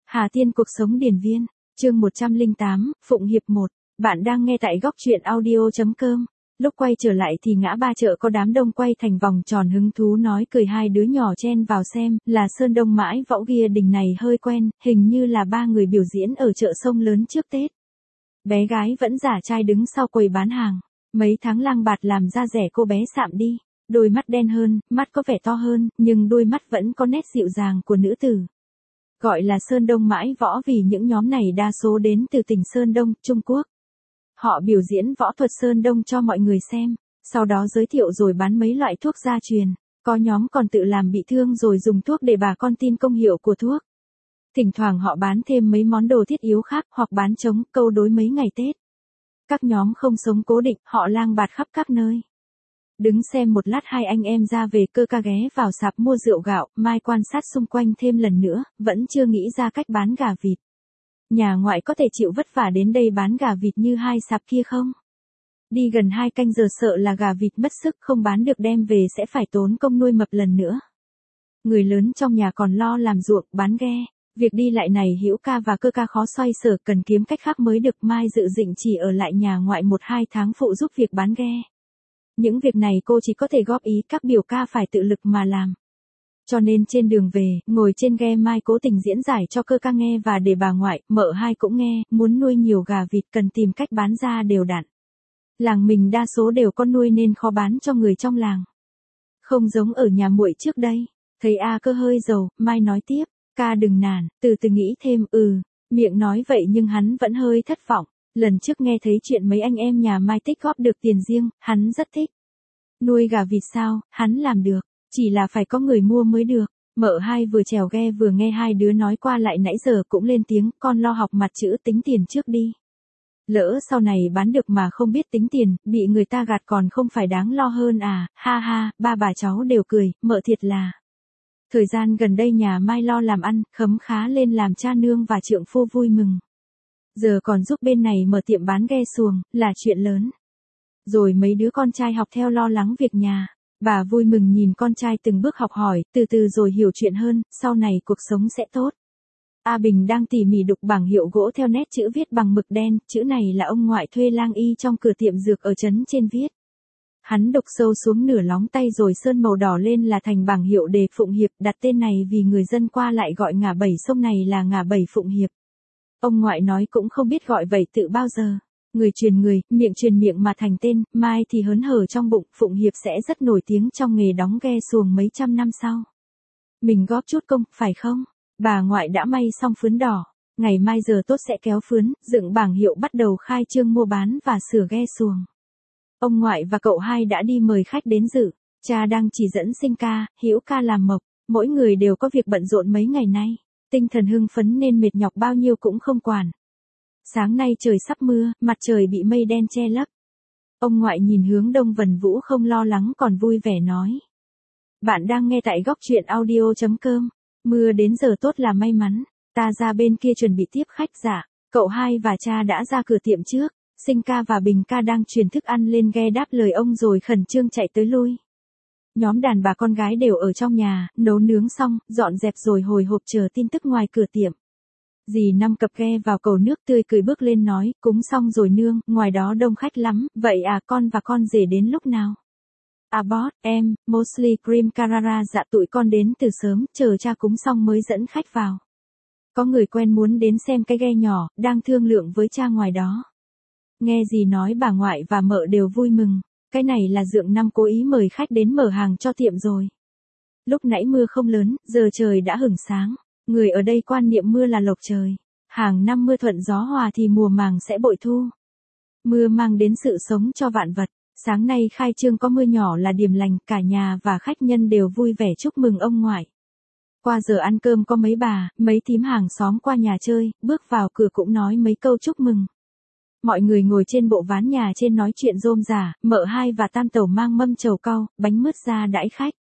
Hà Tiên cuộc sống điển viên, chương 108, Phụng Hiệp 1. Bạn đang nghe tại góc truyện audio.com. Lúc quay trở lại thì ngã ba chợ có đám đông quay thành vòng tròn hứng thú nói cười, hai đứa nhỏ chen vào xem, là Sơn Đông Mãi Võ Ghia Đình này hơi quen, hình như là ba người biểu diễn ở chợ sông lớn trước Tết. Bé gái vẫn giả trai đứng sau quầy bán hàng, mấy tháng lang bạt làm da rẻ cô bé sạm đi, đôi mắt đen hơn, mắt có vẻ to hơn, nhưng đôi mắt vẫn có nét dịu dàng của nữ tử. Gọi là Sơn Đông Mãi Võ vì những nhóm này đa số đến từ tỉnh Sơn Đông, Trung Quốc. Họ biểu diễn võ thuật Sơn Đông cho mọi người xem, sau đó giới thiệu rồi bán mấy loại thuốc gia truyền, có nhóm còn tự làm bị thương rồi dùng thuốc để bà con tin công hiệu của thuốc. Thỉnh thoảng họ bán thêm mấy món đồ thiết yếu khác hoặc bán trống, câu đối mấy ngày Tết. Các nhóm không sống cố định, họ lang bạt khắp các nơi. Đứng xem một lát hai anh em ra về, Cơ Ca ghé vào sạp mua rượu gạo, Mai quan sát xung quanh thêm lần nữa, vẫn chưa nghĩ ra cách bán gà vịt. Nhà ngoại có thể chịu vất vả đến đây bán gà vịt như hai sạp kia không? Đi gần 2 canh giờ sợ là gà vịt mất sức không bán được, đem về sẽ phải tốn công nuôi mập lần nữa. Người lớn trong nhà còn lo làm ruộng, bán ghe. Việc đi lại này Hữu Ca và Cơ Ca khó xoay sở, cần kiếm cách khác mới được. Mai dự định chỉ ở lại nhà ngoại 1-2 tháng phụ giúp việc bán ghe. Những việc này cô chỉ có thể góp ý, các biểu ca phải tự lực mà làm. Cho nên trên đường về, ngồi trên ghe Mai cố tình diễn giải cho Cơ Ca nghe và để bà ngoại, mợ hai cũng nghe, muốn nuôi nhiều gà vịt cần tìm cách bán ra đều đặn. Làng mình đa số đều có nuôi nên khó bán cho người trong làng. Không giống ở nhà muội trước đây. Thấy Cơ hơi dầu, Mai nói tiếp, ca đừng nản, từ từ nghĩ thêm. Miệng nói vậy nhưng hắn vẫn hơi thất vọng. Lần trước nghe thấy chuyện mấy anh em nhà Mai tích góp được tiền riêng, hắn rất thích. Nuôi gà vịt sao, hắn làm được, chỉ là phải có người mua mới được. Mợ hai vừa chèo ghe vừa nghe hai đứa nói qua lại nãy giờ cũng lên tiếng, con lo học mặt chữ tính tiền trước đi. Lỡ sau này bán được mà không biết tính tiền, bị người ta gạt còn không phải đáng lo hơn à, ha ha, ba bà cháu đều cười, mợ thiệt là. Thời gian gần đây nhà Mai lo làm ăn, khấm khá lên làm cha nương và trượng phu vui mừng. Giờ còn giúp bên này mở tiệm bán ghe xuồng, là chuyện lớn. Rồi mấy đứa con trai học theo lo lắng việc nhà. Bà vui mừng nhìn con trai từng bước học hỏi, từ từ rồi hiểu chuyện hơn, sau này cuộc sống sẽ tốt. A Bình đang tỉ mỉ đục bảng hiệu gỗ theo nét chữ viết bằng mực đen, chữ này là ông ngoại thuê lang y trong cửa tiệm dược ở trấn trên viết. Hắn đục sâu xuống nửa lóng tay rồi sơn màu đỏ lên là thành bảng hiệu đề Phụng Hiệp, đặt tên này vì người dân qua lại gọi ngã bảy sông này là ngã bảy Phụng Hiệp. Ông ngoại nói cũng không biết gọi vậy tự bao giờ. Người truyền người, miệng truyền miệng mà thành tên, Mai thì hớn hở trong bụng, Phụng Hiệp sẽ rất nổi tiếng trong nghề đóng ghe xuồng mấy trăm năm sau. Mình góp chút công, phải không? Bà ngoại đã may xong phướn đỏ, ngày mai giờ tốt sẽ kéo phướn, dựng bảng hiệu bắt đầu khai trương mua bán và sửa ghe xuồng. Ông ngoại và cậu hai đã đi mời khách đến dự, cha đang chỉ dẫn Sinh Ca, Hữu Ca làm mộc, mỗi người đều có việc bận rộn mấy ngày nay, tinh thần hưng phấn nên mệt nhọc bao nhiêu cũng không quản. Sáng nay trời sắp mưa, mặt trời bị mây đen che lấp. Ông ngoại nhìn hướng đông Vân Vũ không lo lắng còn vui vẻ nói. Bạn đang nghe tại góc truyện audio.com. Mưa đến giờ tốt là may mắn. Ta ra bên kia chuẩn bị tiếp khách. Dạ, cậu hai và cha đã ra cửa tiệm trước. Sinh Ca và Bình Ca đang truyền thức ăn lên ghe đáp lời ông rồi khẩn trương chạy tới lui. Nhóm đàn bà con gái đều ở trong nhà, nấu nướng xong, dọn dẹp rồi hồi hộp chờ tin tức ngoài cửa tiệm. Dì Năm cập ghe vào cầu nước tươi cười bước lên nói, cúng xong rồi nương, ngoài đó đông khách lắm, vậy à con và con rể đến lúc nào? Boss, em, Mosley Cream Carrara dạ tụi con đến từ sớm, chờ cha cúng xong mới dẫn khách vào. Có người quen muốn đến xem cái ghe nhỏ, đang thương lượng với cha ngoài đó. Nghe dì nói bà ngoại và mợ đều vui mừng, cái này là Dượng Năm cố ý mời khách đến mở hàng cho tiệm rồi. Lúc nãy mưa không lớn, giờ trời đã hửng sáng. Người ở đây quan niệm mưa là lộc trời. Hàng năm mưa thuận gió hòa thì mùa màng sẽ bội thu. Mưa mang đến sự sống cho vạn vật. Sáng nay khai trương có mưa nhỏ là điềm lành, cả nhà và khách nhân đều vui vẻ chúc mừng ông ngoại. Qua giờ ăn cơm có mấy bà, mấy thím hàng xóm qua nhà chơi, bước vào cửa cũng nói mấy câu chúc mừng. Mọi người ngồi trên bộ ván nhà trên nói chuyện rôm rả, mợ hai và tam tẩu mang mâm trầu cau, bánh mứt ra đãi khách.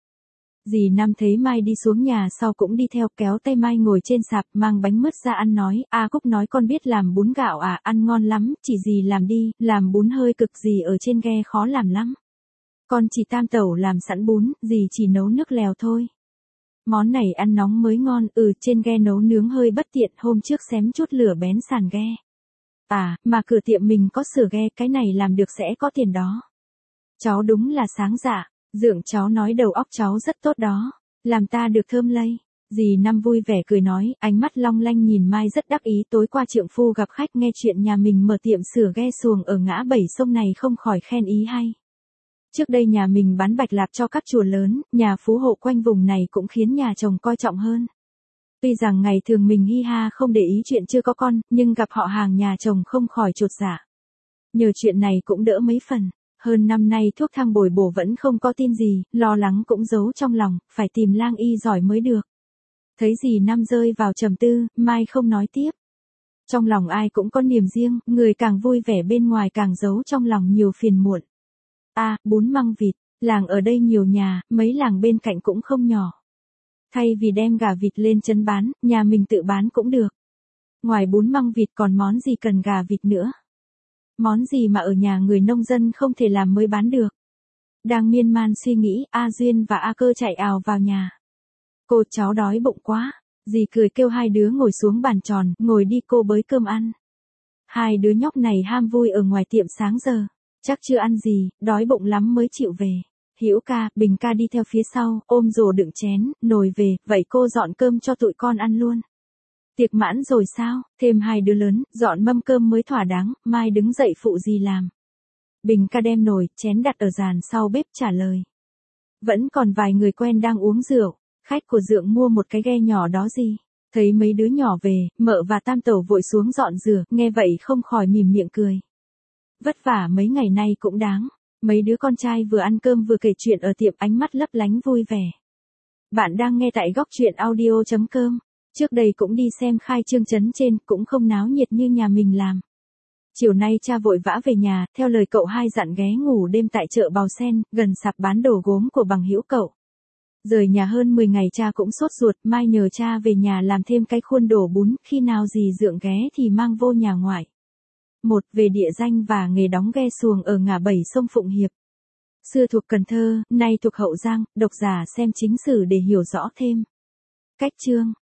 Dì Năm thấy Mai đi xuống nhà sau cũng đi theo kéo tay Mai ngồi trên sạp mang bánh mứt ra ăn nói, Cúc nói con biết làm bún gạo à, ăn ngon lắm, chỉ dì làm đi, làm bún hơi cực dì ở trên ghe khó làm lắm. Con chỉ tam tẩu làm sẵn bún, dì chỉ nấu nước lèo thôi. Món này ăn nóng mới ngon, trên ghe nấu nướng hơi bất tiện, hôm trước xém chút lửa bén sàn ghe. À, mà cửa tiệm mình có sửa ghe, cái này làm được sẽ có tiền đó. Cháu đúng là sáng dạ, dượng cháu nói đầu óc cháu rất tốt đó, làm ta được thơm lây. Dì Năm vui vẻ cười nói, ánh mắt long lanh nhìn Mai rất đắc ý. Tối qua trượng phu gặp khách nghe chuyện nhà mình mở tiệm sửa ghe xuồng ở ngã bảy sông này không khỏi khen ý hay. Trước đây nhà mình bán bạch lạp cho các chùa lớn, nhà phú hộ quanh vùng này cũng khiến nhà chồng coi trọng hơn. Tuy rằng ngày thường mình hi ha không để ý chuyện chưa có con, nhưng gặp họ hàng nhà chồng không khỏi chột dạ. Nhờ chuyện này cũng đỡ mấy phần. Hơn năm nay thuốc thang bồi bổ vẫn không có tin gì, lo lắng cũng giấu trong lòng, phải tìm lang y giỏi mới được. Thấy dì Năm rơi vào trầm tư, Mai không nói tiếp. Trong lòng ai cũng có niềm riêng, người càng vui vẻ bên ngoài càng giấu trong lòng nhiều phiền muộn. Bún măng vịt, làng ở đây nhiều nhà, mấy làng bên cạnh cũng không nhỏ. Thay vì đem gà vịt lên trấn bán, nhà mình tự bán cũng được. Ngoài bún măng vịt còn món gì cần gà vịt nữa? Món gì mà ở nhà người nông dân không thể làm mới bán được? Đang miên man suy nghĩ, A Duyên và A Cơ chạy ào vào nhà. Cô cháu đói bụng quá. Dì cười kêu hai đứa ngồi xuống bàn tròn, ngồi đi cô bới cơm ăn. Hai đứa nhóc này ham vui ở ngoài tiệm sáng giờ. Chắc chưa ăn gì, đói bụng lắm mới chịu về. Hữu ca, Bình ca đi theo phía sau, ôm rổ đựng chén, nồi về, vậy cô dọn cơm cho tụi con ăn luôn. Tiệc mãn rồi sao, thêm hai đứa lớn, dọn mâm cơm mới thỏa đáng, Mai đứng dậy phụ dì làm. Bình ca đem nồi, chén đặt ở dàn sau bếp trả lời. Vẫn còn vài người quen đang uống rượu, khách của dượng mua một cái ghe nhỏ đó gì. Thấy mấy đứa nhỏ về, mợ và tam tẩu vội xuống dọn rửa, nghe vậy không khỏi mỉm miệng cười. Vất vả mấy ngày nay cũng đáng. Mấy đứa con trai vừa ăn cơm vừa kể chuyện ở tiệm, ánh mắt lấp lánh vui vẻ. Bạn đang nghe tại góc truyện audio.com. Trước đây cũng đi xem khai trương trấn trên, cũng không náo nhiệt như nhà mình làm. Chiều nay cha vội vã về nhà, theo lời cậu hai dặn ghé ngủ đêm tại chợ Bào Sen, gần sạp bán đồ gốm của bằng hữu cậu. Rời nhà hơn 10 ngày cha cũng sốt ruột, mai nhờ cha về nhà làm thêm cái khuôn đổ bún, khi nào dì dượng ghé thì mang vô nhà ngoại. Một, về địa danh và nghề đóng ghe xuồng ở ngã bảy sông Phụng Hiệp. Xưa thuộc Cần Thơ, nay thuộc Hậu Giang, độc giả xem chính sử để hiểu rõ thêm. Cách chương